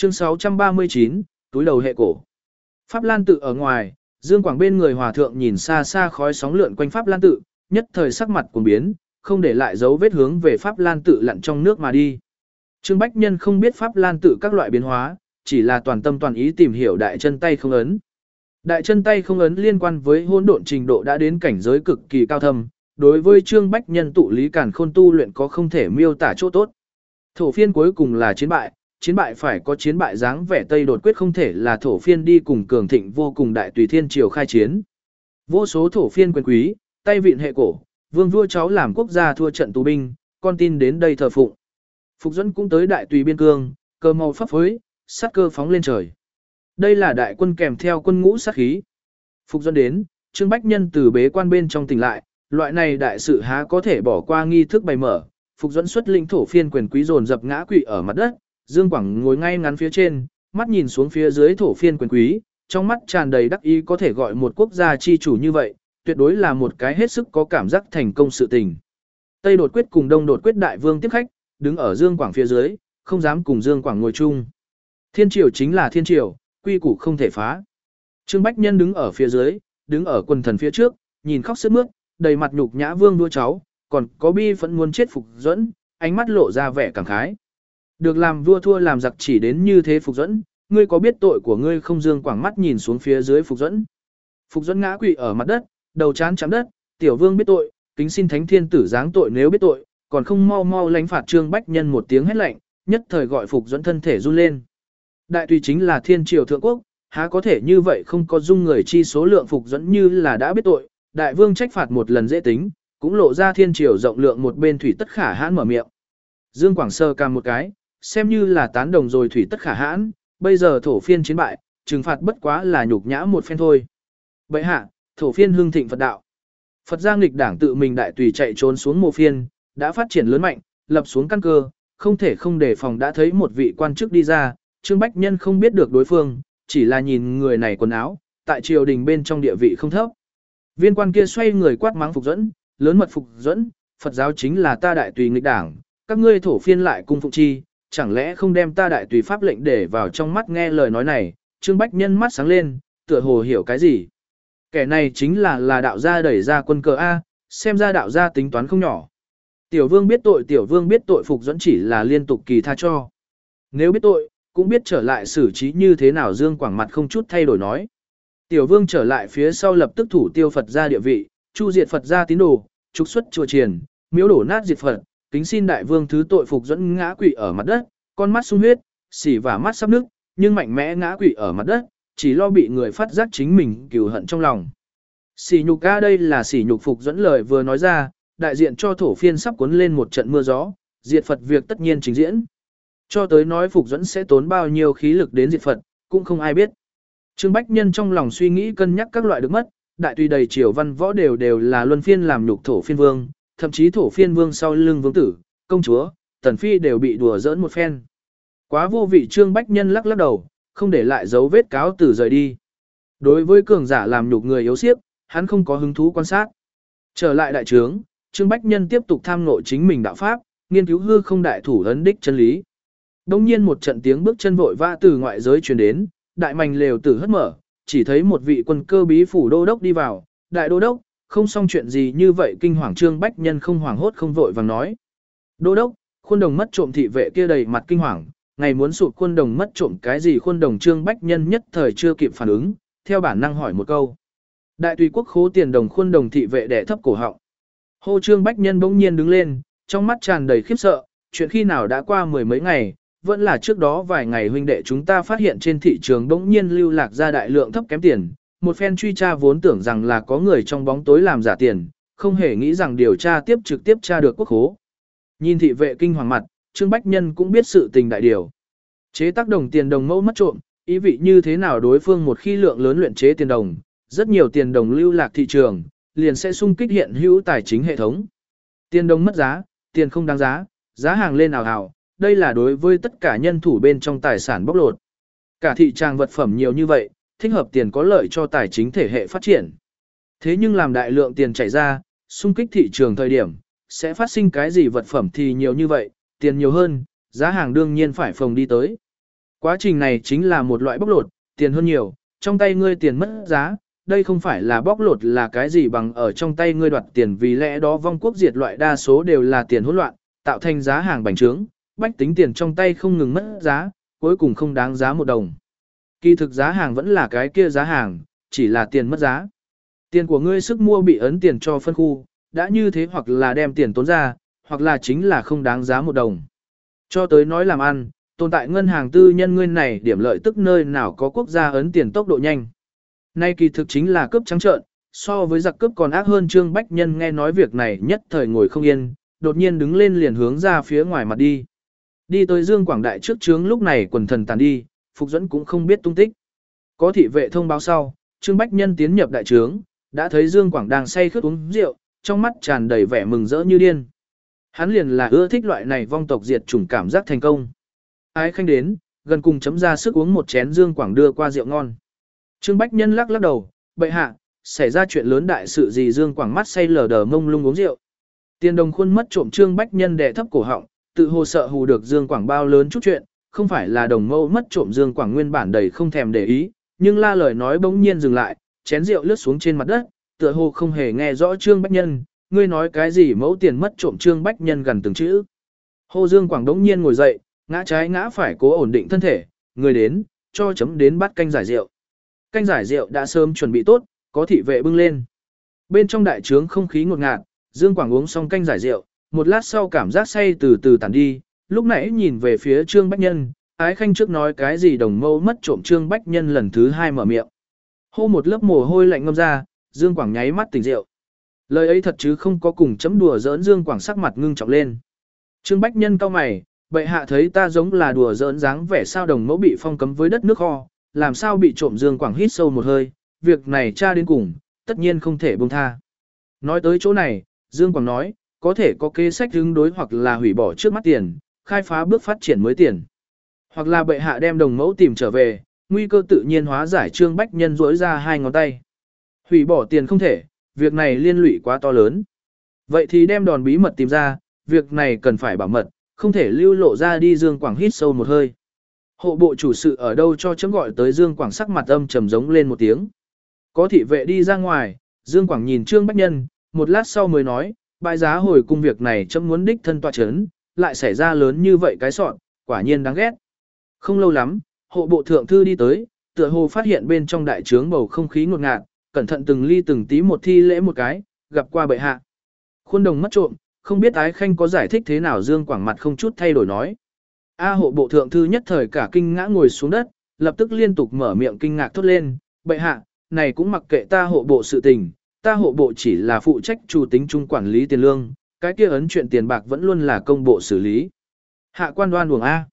Chương 639, túi đầu hệ cổ. Pháp Lan tự ở ngoài, Dương Quảng bên người hòa thượng nhìn xa xa khói sóng lượn quanh Pháp Lan tự, nhất thời sắc mặt cuồng biến, không để lại dấu vết hướng về Pháp Lan tự lặn trong nước mà đi. Trương Bách Nhân không biết Pháp Lan tự các loại biến hóa, chỉ là toàn tâm toàn ý tìm hiểu đại chân tay không ấn. Đại chân tay không ấn liên quan với hỗn độn trình độ đã đến cảnh giới cực kỳ cao thâm, đối với Trương Bách Nhân tụ lý càn khôn tu luyện có không thể miêu tả chỗ tốt. Thổ phiên cuối cùng là chiến bại phải có chiến bại dáng vẻ Tây đột quyết không thể là thổ phiên đi cùng cường thịnh vô cùng đại tùy thiên triều khai chiến. Vô số thổ phiên quyền quý, tay vịn hệ cổ, vương vua cháu làm quốc gia thua trận tù binh, con tin đến đây thờ phụng. Phục dẫn cũng tới đại tùy biên cương, cơ màu phấp phới, sát cơ phóng lên trời. Đây là đại quân kèm theo quân ngũ sát khí. Phục dẫn đến, Trương Bách Nhân từ bế quan bên trong tỉnh lại, loại này đại sự há có thể bỏ qua nghi thức bày mở. Phục dẫn xuất lĩnh thổ phiên quyền quý dồn dập ngã quỵ ở mặt đất, Dương Quảng ngồi ngay ngắn phía trên, mắt nhìn xuống phía dưới thổ phiên quyền quý, trong mắt tràn đầy đắc ý có thể gọi một quốc gia chi chủ như vậy, tuyệt đối là một cái hết sức có cảm giác thành công sự tình. Tây đột quyết cùng Đông đột quyết đại vương tiếp khách, đứng ở Dương Quảng phía dưới, không dám cùng Dương Quảng ngồi chung. Thiên triều chính là thiên triều, quy củ không thể phá. Trương Bách Nhân đứng ở phía dưới, đứng ở quần thần phía trước, nhìn khóc sướt mướt, đầy mặt nhục nhã vương đua cháu, còn có bi phẫn muốn chết Phục dẫn, ánh mắt lộ ra vẻ cảm khái. Được làm vua thua làm giặc chỉ đến như thế Phục dẫn, ngươi có biết tội của ngươi không? Dương Quảng mắt nhìn xuống phía dưới Phục dẫn. Phục dẫn ngã quỵ ở mặt đất, đầu chán chạm đất, tiểu vương biết tội, kính xin thánh thiên tử giáng tội nếu biết tội, còn không mau mau lãnh phạt. Trương Bách Nhân một tiếng hét lạnh, nhất thời gọi Phục dẫn thân thể run lên. Đại tùy chính là thiên triều thượng quốc, há có thể như vậy không có dung người chi số lượng. Phục dẫn như là đã biết tội, đại vương trách phạt một lần dễ tính, cũng lộ ra thiên triều rộng lượng một bên thủy tất khả hãn mở miệng. Dương Quảng sơ cam một cái, xem như là tán đồng rồi thủy tất khả hãn, bây giờ thổ phiên chiến bại, trừng phạt bất quá là nhục nhã một phen thôi. Bệ hạ, thổ phiên hưng thịnh Phật đạo. Phật gia nghịch đảng tự mình đại tùy chạy trốn xuống mộ phiên, đã phát triển lớn mạnh, lập xuống căn cơ, không thể không đề phòng. Đã thấy một vị quan chức đi ra, Trương Bách Nhân không biết được đối phương, chỉ là nhìn người này quần áo, tại triều đình bên trong địa vị không thấp. Viên quan kia xoay người quát mắng Phục dẫn, lớn mật Phục dẫn, Phật giáo chính là ta đại tùy nghịch đảng, các ngươi thổ phiên lại cung phụng chi, chẳng lẽ không đem ta đại tùy pháp lệnh để vào trong mắt? Nghe lời nói này, Trương Bách Nhân mắt sáng lên, tựa hồ hiểu cái gì. Kẻ này chính là đạo gia đẩy ra quân cờ A, xem ra đạo gia tính toán không nhỏ. Tiểu vương biết tội, Phục dẫn chỉ là liên tục kỳ tha cho. Nếu biết tội, cũng biết trở lại xử trí như thế nào. Dương Quảng mặt không chút thay đổi nói. Tiểu vương trở lại phía sau lập tức thủ tiêu Phật gia địa vị, chu diệt Phật gia tín đồ, trục xuất chùa chiền, miếu đổ nát diệt Phật, kính xin đại vương thứ tội. Phục dẫn ngã quỵ ở mặt đất, con mắt sung huyết, xỉ và mắt sắp nứt, nhưng mạnh mẽ ngã quỵ ở mặt đất, chỉ lo bị người phát giác chính mình cừu hận trong lòng. Sỉ nhục a, đây là sỉ nhục. Phục dẫn lời vừa nói ra, đại diện cho thổ phiên sắp cuốn lên một trận mưa gió, diệt Phật việc tất nhiên trình diễn. Cho tới nói Phục dẫn sẽ tốn bao nhiêu khí lực đến diệt Phật, cũng không ai biết. Trương Bách Nhân trong lòng suy nghĩ cân nhắc các loại được mất, đại tùy đầy triều văn võ đều là luân phiên làm nhục thổ phiên vương, thậm chí thổ phiên vương sau lưng vương tử, công chúa, tần phi đều bị đùa giỡn một phen. Quá vô vị. Trương Bách Nhân lắc lắc đầu, không để lại dấu vết cáo từ rời đi. Đối với cường giả làm nhục người yếu xiếc, hắn không có hứng thú quan sát. Trở lại đại trướng, Trương Bách Nhân tiếp tục tham ngộ chính mình đạo pháp, nghiên cứu hư không đại thủ ấn đích chân lý. Đông nhiên một trận tiếng bước chân vội vã từ ngoại giới truyền đến, đại mành lều tử hất mở, chỉ thấy một vị quân cơ bí phủ đô đốc đi vào. Đại đô đốc, không xong chuyện gì như vậy? Kinh hoàng Trương Bách Nhân không hoảng hốt không vội vàng nói. Đô đốc, khuôn đồng mất trộm. Thị vệ kia đầy mặt kinh hoàng, ngày muốn sụt khuôn đồng mất trộm cái gì khuôn đồng? Trương Bách Nhân nhất thời chưa kịp phản ứng, theo bản năng hỏi một câu. Đại tùy quốc khố tiền đồng khuôn đồng. Thị vệ đẻ thấp cổ họng. Hô. Trương Bách Nhân bỗng nhiên đứng lên, trong mắt tràn đầy khiếp sợ, chuyện khi nào đã qua mười mấy ngày, vẫn là trước đó vài ngày huynh đệ chúng ta phát hiện trên thị trường bỗng nhiên lưu lạc ra đại lượng thấp kém tiền, một phen truy tra vốn tưởng rằng là có người trong bóng tối làm giả tiền, không hề nghĩ rằng điều tra tiếp trực tiếp tra được quốc khố. Nhìn thị vệ kinh hoàng mặt, Trương Bách Nhân cũng biết sự tình đại điều. Chế tác đồng tiền đồng mẫu mất trộm, ý vị như thế nào? Đối phương một khi lượng lớn luyện chế tiền đồng, rất nhiều tiền đồng lưu lạc thị trường, liền sẽ xung kích hiện hữu tài chính hệ thống. Tiền đồng mất giá, tiền không đáng giá, giá hàng lên ào ào, đây là đối với tất cả nhân thủ bên trong tài sản bóc lột. Cả thị trường vật phẩm nhiều như vậy, thích hợp tiền có lợi cho tài chính thể hệ phát triển. Thế nhưng làm đại lượng tiền chảy ra, xung kích thị trường thời điểm, sẽ phát sinh cái gì? Vật phẩm thì nhiều như vậy, tiền nhiều hơn, giá hàng đương nhiên phải phồng đi tới. Quá trình này chính là một loại bóc lột, tiền hơn nhiều, trong tay ngươi tiền mất giá, đây không phải là bóc lột là cái gì bằng ở trong tay ngươi đoạt tiền, vì lẽ đó vong quốc diệt loại đa số đều là tiền hỗn loạn, tạo thành giá hàng bành trướng, bách tính tiền trong tay không ngừng mất giá, cuối cùng không đáng giá một đồng. Kỳ thực giá hàng vẫn là cái kia giá hàng, chỉ là tiền mất giá. Tiền của ngươi sức mua bị ấn tiền cho phân khu, đã như thế hoặc là đem tiền tốn ra, hoặc là chính là không đáng giá một đồng. Cho tới nói làm ăn, tồn tại ngân hàng tư nhân ngươi này điểm lợi tức nơi nào có quốc gia ấn tiền tốc độ nhanh. Nay kỳ thực chính là cướp trắng trợn, so với giặc cướp còn ác hơn. Trương Bách Nhân nghe nói việc này nhất thời ngồi không yên, đột nhiên đứng lên liền hướng ra phía ngoài mặt đi. Đi tới Dương Quảng Đại trước trướng, lúc này quần thần tàn đi, Phục Duẫn cũng không biết tung tích. Có thị vệ thông báo sau, Trương Bách Nhân tiến nhập đại trướng, đã thấy Dương Quảng đang say khướt uống rượu, trong mắt tràn đầy vẻ mừng rỡ như điên. Hắn liền là ưa thích loại này vong tộc diệt chủng cảm giác thành công. Ái Khanh đến, gần cùng chấm ra sức uống một chén. Dương Quảng đưa qua rượu ngon. Trương Bách Nhân lắc lắc đầu, bệ hạ, xảy ra chuyện lớn đại sự gì? Dương Quảng mắt say lờ đờ mông lung uống rượu. Tiền đồng khuôn mất trộm. Trương Bách Nhân đè thấp cổ họng, tự hồ sợ hù được Dương Quảng bao lớn chút chuyện, không phải là đồng mâu mất trộm. Dương Quảng nguyên bản đầy không thèm để ý, nhưng la lời nói bỗng nhiên dừng lại, chén rượu lướt xuống trên mặt đất, tựa hồ không hề nghe rõ. Trương Bách Nhân, ngươi nói cái gì? Mẫu tiền mất trộm. Trương Bách Nhân gần từng chữ. Hồ Dương Quảng đống nhiên ngồi dậy, ngã trái ngã phải cố ổn định thân thể, người đến, cho chấm đến bát canh giải rượu. Canh giải rượu đã sớm chuẩn bị tốt, có thị vệ bưng lên. Bên trong đại trướng không khí ngột ngạt, Dương Quảng uống xong canh giải rượu, một lát sau cảm giác say từ từ tàn đi, lúc nãy nhìn về phía Trương Bách Nhân, Ái Khanh trước nói cái gì đồng mâu mất trộm. Trương Bách Nhân lần thứ hai mở miệng. Hô một lớp mồ hôi lạnh ngâm ra, Dương Quảng nháy mắt tỉnh rượu. Lời ấy thật chứ không có cùng chấm đùa giỡn. Dương Quảng sắc mặt ngưng trọng lên. Trương Bách Nhân cau mày, bệ hạ thấy ta giống là đùa giỡn dáng vẻ sao? Đồng mẫu bị phong cấm với đất nước kho, làm sao bị trộm? Dương Quảng hít sâu một hơi, việc này tra đến cùng, tất nhiên không thể buông tha. Nói tới chỗ này, Dương Quảng nói, có thể có kế sách ứng đối, hoặc là hủy bỏ trước mắt tiền, khai phá bước phát triển mới tiền. Hoặc là bệ hạ đem đồng mẫu tìm trở về, nguy cơ tự nhiên hóa giải. Trương Bách Nhân duỗi ra hai ngón tay. Hủy bỏ tiền không thể, việc này liên lụy quá to lớn. Vậy thì đem đòn bí mật tìm ra, việc này cần phải bảo mật, không thể lưu lộ ra đi. Dương Quảng hít sâu một hơi. Hộ bộ chủ sự ở đâu? Cho chấm gọi tới. Dương Quảng sắc mặt âm trầm giống lên một tiếng. Có thị vệ đi ra ngoài, Dương Quảng nhìn Trương Bách Nhân, một lát sau mới nói, bại giá hồi cung việc này chấm muốn đích thân tọa chấn, lại xảy ra lớn như vậy cái sọn, quả nhiên đáng ghét. Không lâu lắm, hộ bộ thượng thư đi tới, tựa hồ phát hiện bên trong đại trướng bầu không khí ngột ngạt, cẩn thận từng ly từng tí một thi lễ một cái, gặp qua bệ hạ. Khuôn đồng mất trộm, không biết Ái Khanh có giải thích thế nào? Dương Quảng mặt không chút thay đổi nói. Hộ bộ thượng thư nhất thời cả kinh ngã ngồi xuống đất, lập tức liên tục mở miệng kinh ngạc thốt lên, bệ hạ, này cũng mặc kệ ta hộ bộ sự tình, ta hộ bộ chỉ là phụ trách chủ tính chung quản lý tiền lương, cái kia ấn chuyện tiền bạc vẫn luôn là công bộ xử lý. Hạ quan đoan uổng A.